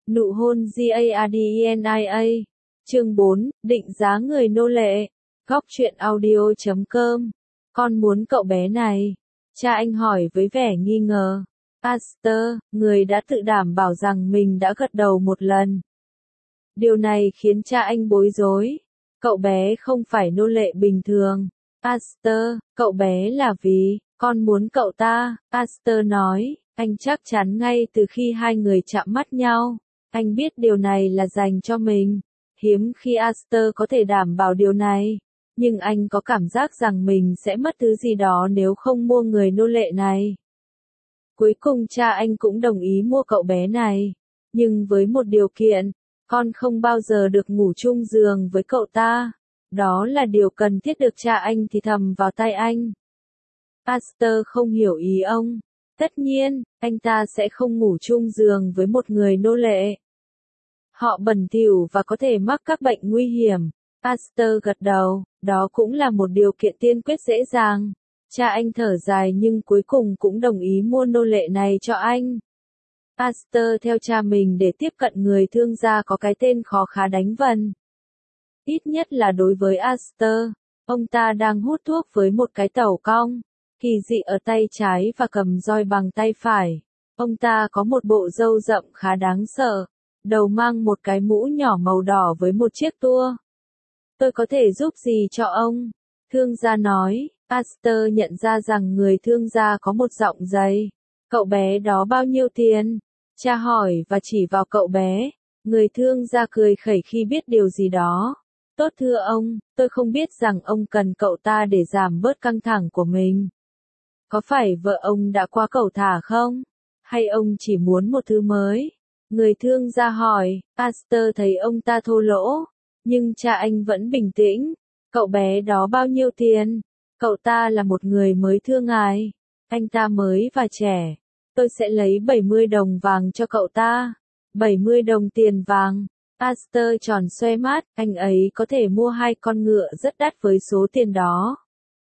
Nụ hôn GARDENIA. Chương 4, định giá người nô lệ. Góc truyện audio.com. Con muốn cậu bé này. Cha anh hỏi với vẻ nghi ngờ. Aster, người đã tự đảm bảo rằng mình đã gật đầu một lần. Điều này khiến cha anh bối rối. Cậu bé không phải nô lệ bình thường. Aster, cậu bé là vì, con muốn cậu ta, Aster nói, anh chắc chắn ngay từ khi hai người chạm mắt nhau. Anh biết điều này là dành cho mình. Hiếm khi Aster có thể đảm bảo điều này. Nhưng anh có cảm giác rằng mình sẽ mất thứ gì đó nếu không mua người nô lệ này. Cuối cùng cha anh cũng đồng ý mua cậu bé này. Nhưng với một điều kiện, con không bao giờ được ngủ chung giường với cậu ta. Đó là điều cần thiết được cha anh thì thầm vào tai anh. Aster không hiểu ý ông. Tất nhiên, anh ta sẽ không ngủ chung giường với một người nô lệ. Họ bẩn thỉu và có thể mắc các bệnh nguy hiểm. Aster gật đầu, đó cũng là một điều kiện tiên quyết dễ dàng. Cha anh thở dài nhưng cuối cùng cũng đồng ý mua nô lệ này cho anh. Aster theo cha mình để tiếp cận người thương gia có cái tên khó khá đánh vần. Ít nhất là đối với Aster, ông ta đang hút thuốc với một cái tẩu cong kỳ dị ở tay trái và cầm roi bằng tay phải. Ông ta có một bộ râu rậm khá đáng sợ, đầu mang một cái mũ nhỏ màu đỏ với một chiếc tua. Tôi có thể giúp gì cho ông? Thương gia nói. Aster nhận ra rằng người thương gia có một giọng dày. Cậu bé đó bao nhiêu tiền? Cha hỏi và chỉ vào cậu bé. Người thương gia cười khẩy khi biết điều gì đó. Tốt thưa ông, tôi không biết rằng ông cần cậu ta để giảm bớt căng thẳng của mình. Có phải vợ ông đã quá cẩu thả không? Hay ông chỉ muốn một thứ mới? Người thương gia hỏi. Aster thấy ông ta thô lỗ. Nhưng cha anh vẫn bình tĩnh. Cậu bé đó bao nhiêu tiền? Cậu ta là một người mới thưa ngài. Anh ta mới và trẻ. Tôi sẽ lấy 70 đồng vàng cho cậu ta. 70 đồng tiền vàng. Aster tròn xoe mắt, anh ấy có thể mua 2 con ngựa rất đắt với số tiền đó.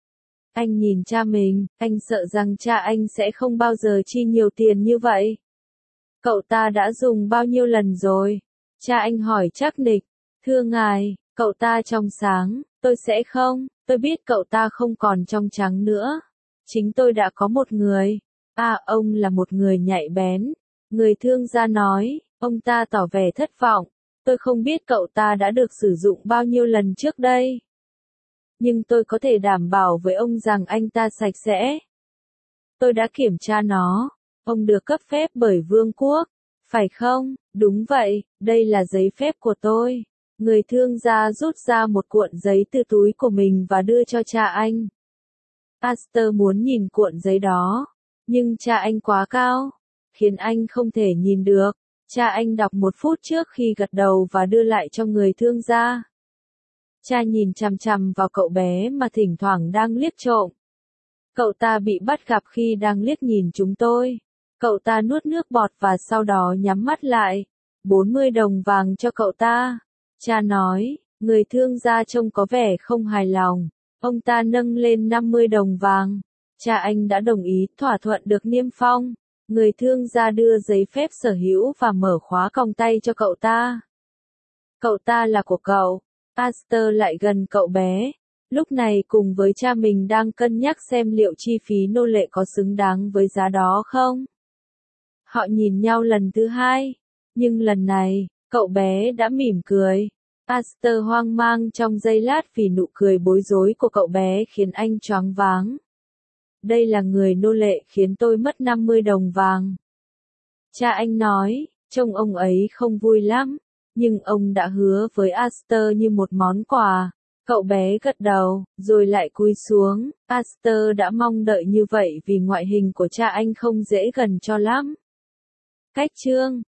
Anh nhìn cha mình, anh sợ rằng cha anh sẽ không bao giờ chi nhiều tiền như vậy. Cậu ta đã dùng bao nhiêu lần rồi? Cha anh hỏi chắc nịch. Thưa ngài, cậu ta trong sáng, tôi sẽ không, tôi biết cậu ta không còn trong trắng nữa. Chính tôi đã có một người. À, ông là một người nhạy bén. Người thương gia nói, ông ta tỏ vẻ thất vọng. Tôi không biết cậu ta đã được sử dụng bao nhiêu lần trước đây. Nhưng tôi có thể đảm bảo với ông rằng anh ta sạch sẽ. Tôi đã kiểm tra nó. Ông được cấp phép bởi vương quốc. Phải không? Đúng vậy, đây là giấy phép của tôi. Người thương gia rút ra một cuộn giấy từ túi của mình và đưa cho cha anh. Aster muốn nhìn cuộn giấy đó. Nhưng cha anh quá cao. Khiến anh không thể nhìn được. Cha anh đọc 1 phút trước khi gật đầu và đưa lại cho người thương gia. Cha nhìn chằm chằm vào cậu bé mà thỉnh thoảng đang liếc trộm. Cậu ta bị bắt gặp khi đang liếc nhìn chúng tôi. Cậu ta nuốt nước bọt và sau đó nhắm mắt lại. 40 đồng vàng cho cậu ta. Cha nói, người thương gia trông có vẻ không hài lòng. Ông ta nâng lên 50 đồng vàng. Cha anh đã đồng ý, thỏa thuận được niêm phong. Người thương gia đưa giấy phép sở hữu và mở khóa còng tay cho cậu ta. Cậu ta là của cậu. Aster lại gần cậu bé. Lúc này cùng với cha mình đang cân nhắc xem liệu chi phí nô lệ có xứng đáng với giá đó không. Họ nhìn nhau lần thứ hai. Nhưng lần này, cậu bé đã mỉm cười. Aster hoang mang trong giây lát vì nụ cười bối rối của cậu bé khiến anh choáng váng. Đây là người nô lệ khiến tôi mất 50 đồng vàng. Cha anh nói, trông ông ấy không vui lắm. Nhưng ông đã hứa với Aster như một món quà. Cậu bé gật đầu, rồi lại cúi xuống. Aster đã mong đợi như vậy vì ngoại hình của cha anh không dễ gần cho lắm. Cách chương